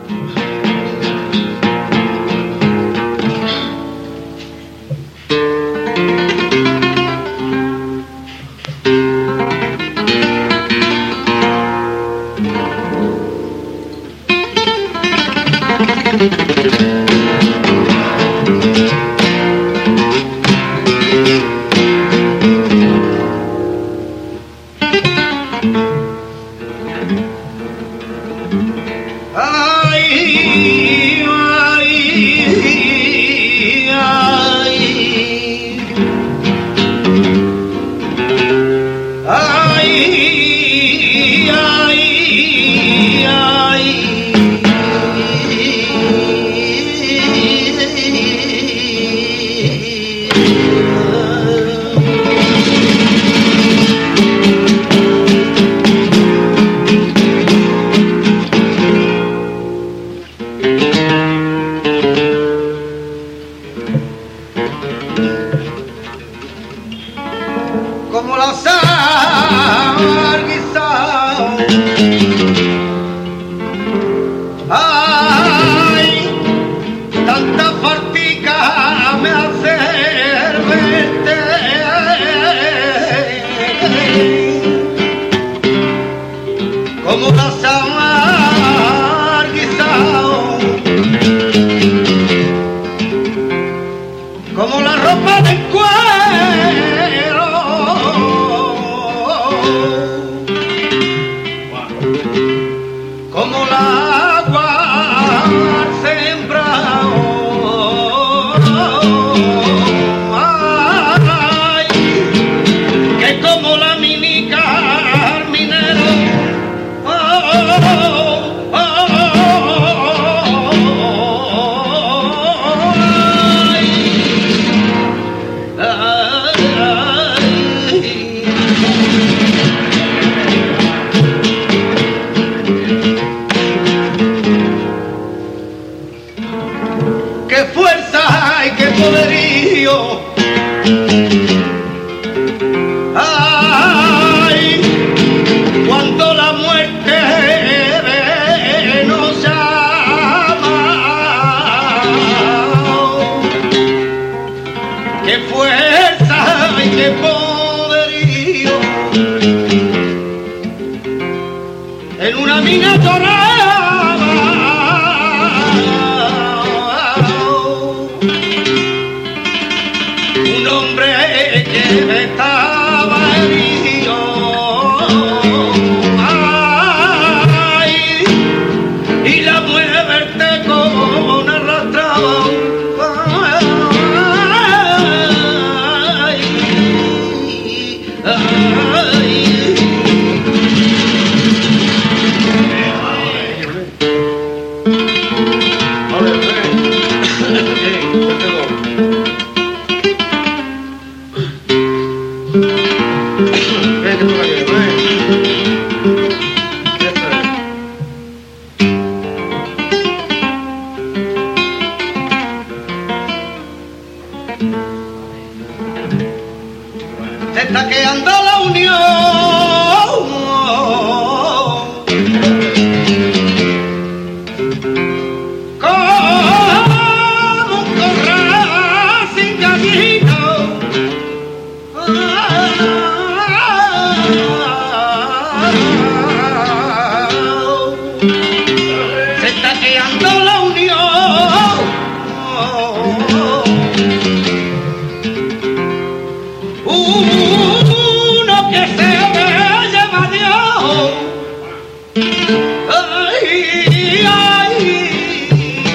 Como la sal guisao, ay, tanta fartica me hace verte, como la sal guisao, como la ropa de cuero, como la agua sembrado, ay, que como la mini carminero, qué fuerza y qué poderío, ay, cuando la muerte nos llama, qué fuerza y qué poderío, en una mina dorada. Un hombre que estaba herido, ay, y la muerte con arrastrado, ay, ay. Se está quedando la unión, como un corral sin gallito, se está quedando la unión. Uno que se lleva Dios, ay, ay,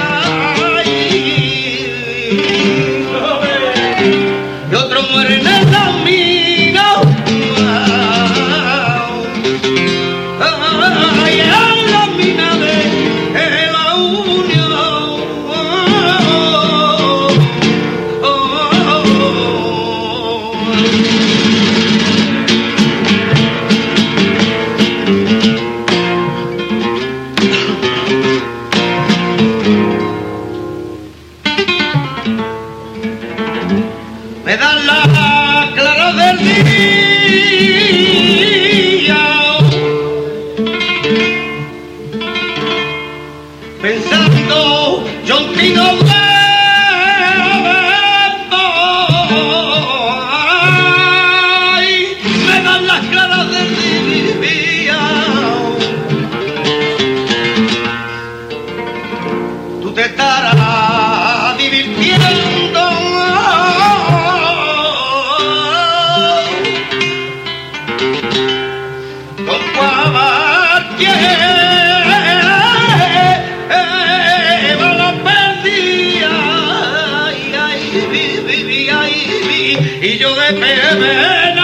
ay, y otro muere en el camino, ay, en la mina de la pensando, yo en ti no veo. Ay, me dan las claras del día. Tú te estarás divirtiendo con cualquier y yo de pena